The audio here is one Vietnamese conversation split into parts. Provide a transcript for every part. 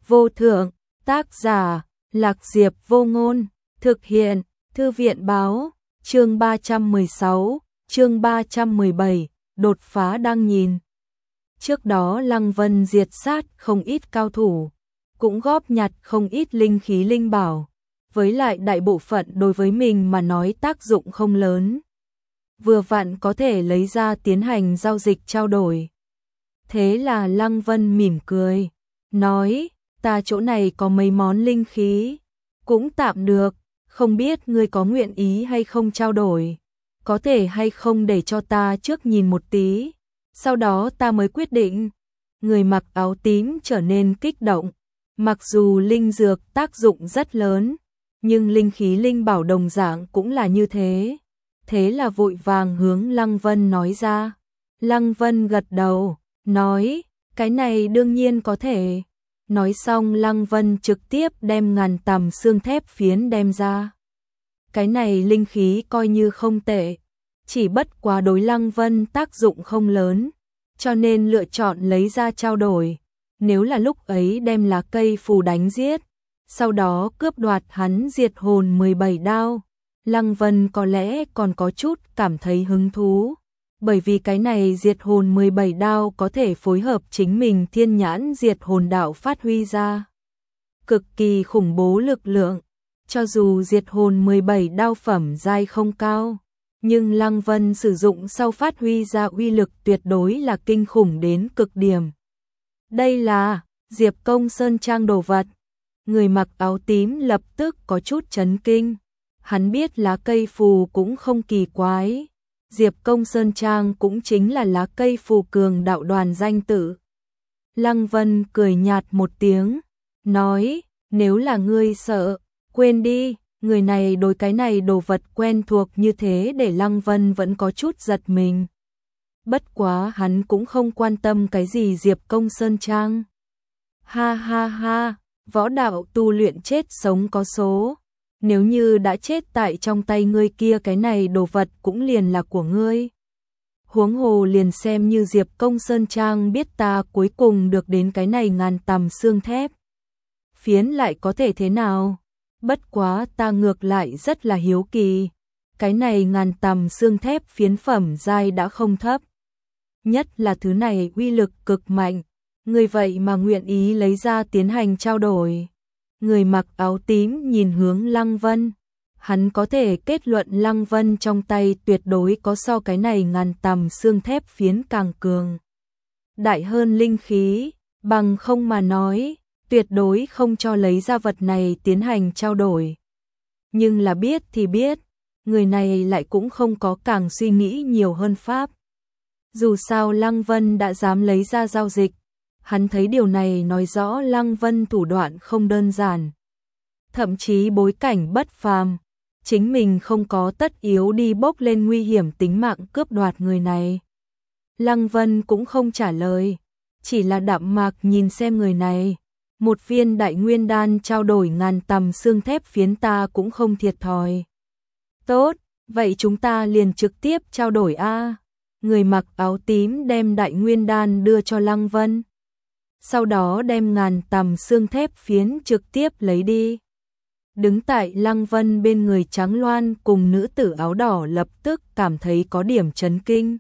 vô thượng, tác giả, Lạc Diệp Vô Ngôn, thực hiện, Thư viện báo, chương 316, chương 317, đột phá đang nhìn. Trước đó Lăng Vân diệt sát không ít cao thủ, cũng góp nhặt không ít linh khí linh bảo, với lại đại bộ phận đối với mình mà nói tác dụng không lớn. Vừa vặn có thể lấy ra tiến hành giao dịch trao đổi. Thế là Lăng Vân mỉm cười, nói, ta chỗ này có mấy món linh khí, cũng tạm được, không biết ngươi có nguyện ý hay không trao đổi, có thể hay không để cho ta trước nhìn một tí, sau đó ta mới quyết định. Người mặc áo tím trở nên kích động, mặc dù linh dược tác dụng rất lớn, nhưng linh khí linh bảo đồng dạng cũng là như thế. Thế là vội vàng hướng Lăng Vân nói ra. Lăng Vân gật đầu, nói, cái này đương nhiên có thể. Nói xong Lăng Vân trực tiếp đem ngàn tằm xương thép phiến đem ra. Cái này linh khí coi như không tệ, chỉ bất quá đối Lăng Vân tác dụng không lớn, cho nên lựa chọn lấy ra trao đổi. Nếu là lúc ấy đem lá cây phù đánh giết, sau đó cướp đoạt hắn diệt hồn 17 đao, Lăng Vân có lẽ còn có chút cảm thấy hứng thú, bởi vì cái này diệt hồn 17 đao có thể phối hợp chính mình thiên nhãn diệt hồn đạo phát huy ra cực kỳ khủng bố lực lượng. Cho dù diệt hồn 17 đao phẩm giai không cao, nhưng Lăng Vân sử dụng sau phát huy ra uy lực tuyệt đối là kinh khủng đến cực điểm. Đây là Diệp Công Sơn Trang đồ vật. Người mặc áo tím lập tức có chút chấn kinh. Hắn biết lá cây phù cũng không kỳ quái. Diệp Công Sơn Trang cũng chính là lá cây phù cường đạo đoàn danh tự. Lăng Vân cười nhạt một tiếng, nói, nếu là ngươi sợ, quên đi. Người này đối cái này đồ vật quen thuộc như thế để Lăng Vân vẫn có chút giật mình. Bất quá hắn cũng không quan tâm cái gì Diệp Công Sơn Trang. Ha ha ha, võ đạo tu luyện chết sống có số. Nếu như đã chết tại trong tay ngươi kia, cái này đồ vật cũng liền là của ngươi. Huống hồ liền xem như Diệp Công Sơn Trang biết ta cuối cùng được đến cái này ngàn tằm xương thép phiến lại có thể thế nào? Bất quá ta ngược lại rất là hiếu kỳ. Cái này ngàn tằm xương thép phiến phẩm giai đã không thấp. Nhất là thứ này uy lực cực mạnh. Người vậy mà nguyện ý lấy ra tiến hành trao đổi. Người mặc áo tím nhìn hướng Lăng Vân. Hắn có thể kết luận Lăng Vân trong tay tuyệt đối có so cái này ngàn tằm xương thép phiến càng cường đại hơn linh khí, bằng không mà nói, tuyệt đối không cho lấy ra vật này tiến hành trao đổi. Nhưng là biết thì biết, người này lại cũng không có càng suy nghĩ nhiều hơn pháp. Dù sao Lăng Vân đã dám lấy ra giao dịch, hắn thấy điều này nói rõ Lăng Vân thủ đoạn không đơn giản, thậm chí bối cảnh bất phàm, chính mình không có tất yếu đi bốc lên nguy hiểm tính mạng cướp đoạt người này. Lăng Vân cũng không trả lời, chỉ là đạm mạc nhìn xem người này. Một viên đại nguyên đan trao đổi ngàn tằm xương thép phiến ta cũng không thiệt thòi. Tốt, vậy chúng ta liền trực tiếp trao đổi a. Người mặc áo tím đem đại nguyên đan đưa cho Lăng Vân. Sau đó đem ngàn tằm xương thép phiến trực tiếp lấy đi. Đứng tại Lăng Vân bên người Trắng Loan cùng nữ tử áo đỏ lập tức cảm thấy có điểm chấn kinh.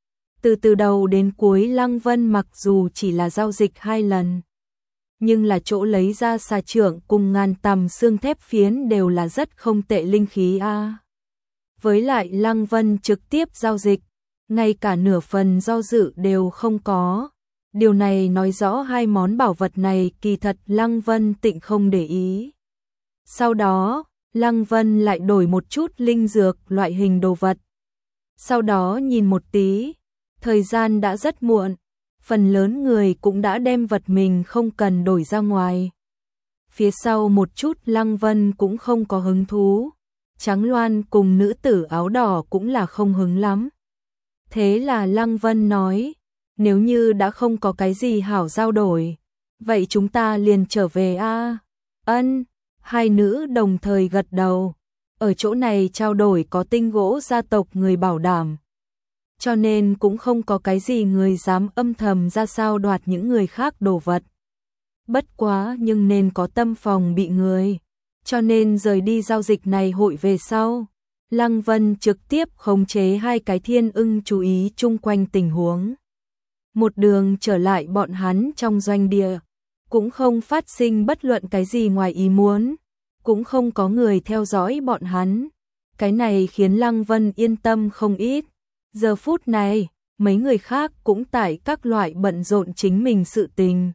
Từ đầu đến cuối Lăng Vân mặc dù chỉ là giao dịch 2 lần, nhưng là chỗ lấy ra xà trượng cùng ngàn tằm xương thép phiến đều là rất không tệ linh khí a. Với lại Lăng Vân trực tiếp giao dịch, ngay cả nửa phần do dự đều không có. Điều này nói rõ hai món bảo vật này kỳ thật Lăng Vân tịnh không để ý. Sau đó, Lăng Vân lại đổi một chút linh dược loại hình đồ vật. Sau đó nhìn một tí, thời gian đã rất muộn. Phần lớn người cũng đã đem vật mình không cần đổi ra ngoài. Phía sau một chút Lăng Vân cũng không có hứng thú. Trắng Loan cùng nữ tử áo đỏ cũng là không hứng lắm. Thế là Lăng Vân nói, nếu như đã không có cái gì hảo giao đổi, vậy chúng ta liền trở về a. Ân, hai nữ đồng thời gật đầu. Ở chỗ này trao đổi có tinh gỗ gia tộc người bảo đảm, cho nên cũng không có cái gì người dám âm thầm ra sao đoạt những người khác đồ vật. Bất quá nhưng nên có tâm phòng bị người, cho nên rời đi giao dịch này hội về sau. Lăng Vân trực tiếp khống chế hai cái thiên ưng chú ý chung quanh tình huống. Một đường trở lại bọn hắn trong doanh địa, cũng không phát sinh bất luận cái gì ngoài ý muốn, cũng không có người theo dõi bọn hắn. Cái này khiến Lăng Vân yên tâm không ít. Giờ phút này, mấy người khác cũng tại các loại bận rộn chính mình sự tình.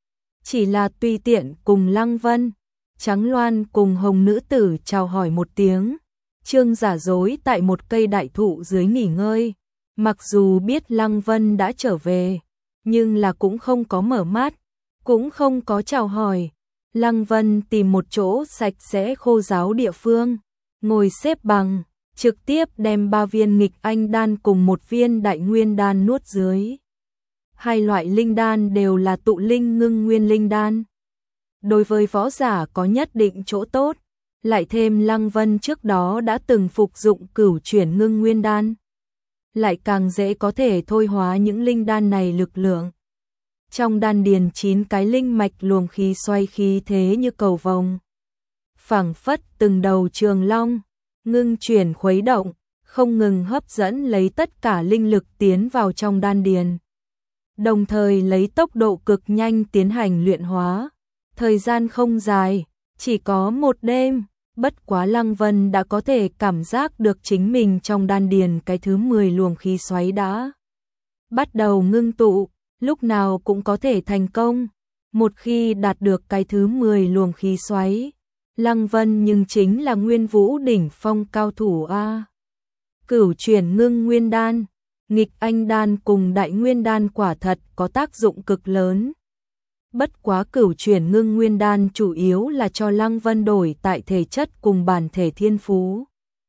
Chỉ là tùy tiện cùng Lăng Vân, Trắng Loan cùng Hồng nữ tử chào hỏi một tiếng. Trương Giả Dối tại một cây đại thụ dưới nghỉ ngơi. Mặc dù biết Lăng Vân đã trở về, nhưng là cũng không có mở mắt, cũng không có chào hỏi. Lăng Vân tìm một chỗ sạch sẽ khô ráo địa phương, ngồi xếp bằng, trực tiếp đem 3 viên nghịch anh đan cùng 1 viên đại nguyên đan nuốt dưới. Hai loại linh đan đều là tụ linh ngưng nguyên linh đan. Đối với võ giả có nhất định chỗ tốt, lại thêm Lăng Vân trước đó đã từng phục dụng cửu chuyển ngưng nguyên đan, lại càng dễ có thể thôi hóa những linh đan này lực lượng. Trong đan điền 9 cái linh mạch luồng khí xoay khí thế như cầu vồng, phảng phất từng đầu trường long, ngưng chuyển khuấy động, không ngừng hấp dẫn lấy tất cả linh lực tiến vào trong đan điền. Đồng thời lấy tốc độ cực nhanh tiến hành luyện hóa. Thời gian không dài, chỉ có 1 đêm, bất quá Lăng Vân đã có thể cảm giác được chính mình trong đan điền cái thứ 10 luồng khí xoáy đã bắt đầu ngưng tụ, lúc nào cũng có thể thành công. Một khi đạt được cái thứ 10 luồng khí xoáy, Lăng Vân nhưng chính là Nguyên Vũ đỉnh phong cao thủ a. Cửu chuyển ngưng nguyên đan, nghịch anh đan cùng đại nguyên đan quả thật có tác dụng cực lớn. Bất quá cửu chuyển ngưng nguyên đan chủ yếu là cho Lăng Vân đổi tại thể chất cùng bản thể thiên phú.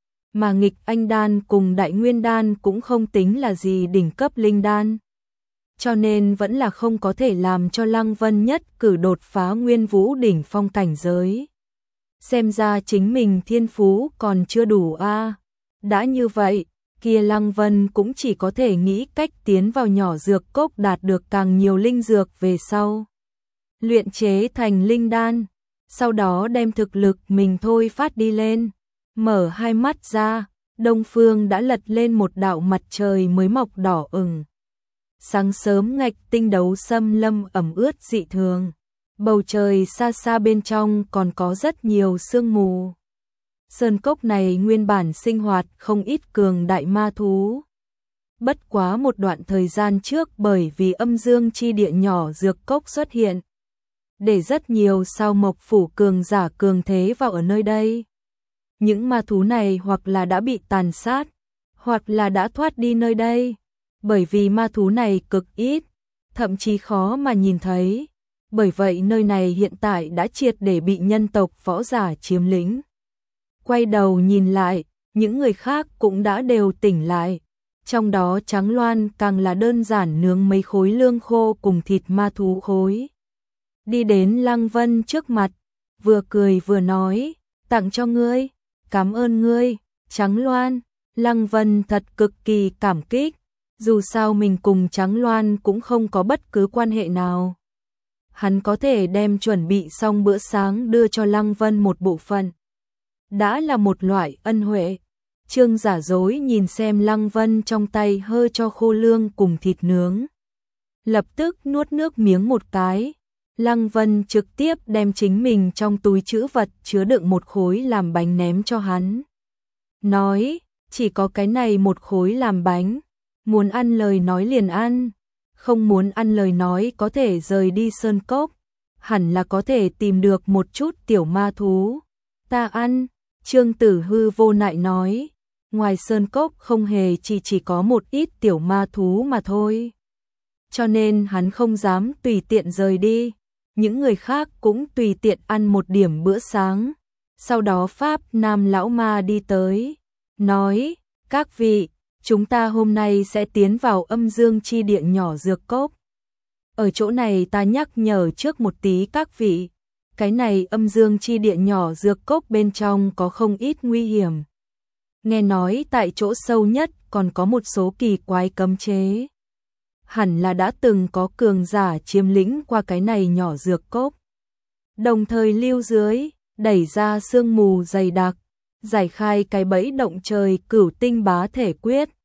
Mà nghịch anh đan cùng đại nguyên đan cũng không tính là gì đỉnh cấp linh đan. Cho nên vẫn là không có thể làm cho Lăng Vân nhất cử đột phá Nguyên Vũ đỉnh phong cảnh giới. Xem ra chính mình thiên phú còn chưa đủ a. Đã như vậy, kia Lăng Vân cũng chỉ có thể nghĩ cách tiến vào nhỏ dược cốc đạt được càng nhiều linh dược về sau. Luyện chế thành linh đan, sau đó đem thực lực mình thôi phát đi lên. Mở hai mắt ra, đông phương đã lật lên một đạo mặt trời mới mọc đỏ ửng. Sáng sớm ngạch tinh đấu xâm lâm ẩm ướt dị thường. Bầu trời xa xa bên trong còn có rất nhiều sương mù. Sơn cốc này nguyên bản sinh hoạt không ít cường đại ma thú. Bất quá một đoạn thời gian trước bởi vì âm dương chi địa nhỏ dược cốc xuất hiện, để rất nhiều sao mộc phủ cường giả cường thế vào ở nơi đây. Những ma thú này hoặc là đã bị tàn sát, hoặc là đã thoát đi nơi đây. Bởi vì ma thú này cực ít, thậm chí khó mà nhìn thấy. Bởi vậy nơi này hiện tại đã triệt để bị nhân tộc võ giả chiếm lĩnh. Quay đầu nhìn lại, những người khác cũng đã đều tỉnh lại. Trong đó Trắng Loan càng là đơn giản nướng mấy khối lương khô cùng thịt ma thú khối. Đi đến Lăng Vân trước mặt, vừa cười vừa nói, tặng cho ngươi, cảm ơn ngươi, Trắng Loan. Lăng Vân thật cực kỳ cảm kích, dù sao mình cùng Trắng Loan cũng không có bất cứ quan hệ nào. Hắn có thể đem chuẩn bị xong bữa sáng đưa cho Lăng Vân một bộ phận, đã là một loại ân huệ. Trương Giả Dối nhìn xem Lăng Vân trong tay hơi cho khô lương cùng thịt nướng, lập tức nuốt nước miếng một cái. Lăng Vân trực tiếp đem chính mình trong túi trữ vật chứa đựng một khối làm bánh ném cho hắn. Nói, chỉ có cái này một khối làm bánh, muốn ăn lời nói liền ăn, không muốn ăn lời nói có thể rời đi sơn cốc, hẳn là có thể tìm được một chút tiểu ma thú. Ta ăn, Trương Tử Hư vô nại nói, ngoài sơn cốc không hề chỉ có một ít tiểu ma thú mà thôi. Cho nên hắn không dám tùy tiện rời đi. Những người khác cũng tùy tiện ăn một điểm bữa sáng. Sau đó Pháp Nam lão ma đi tới, nói, các vị, chúng ta hôm nay sẽ tiến vào âm dương chi địa nhỏ dược cốc. Ở chỗ này ta nhắc nhở trước một tí các vị, cái này âm dương chi địa nhỏ dược cốc bên trong có không ít nguy hiểm. Nghe nói tại chỗ sâu nhất còn có một số kỳ quái cấm chế. Hẳn là đã từng có cường giả chiếm lĩnh qua cái này nhỏ dược cốc. đồng thời lưu dưới, đẩy ra sương mù dày đặc, giải khai cái bẫy động trời cửu tinh bá thể quyết,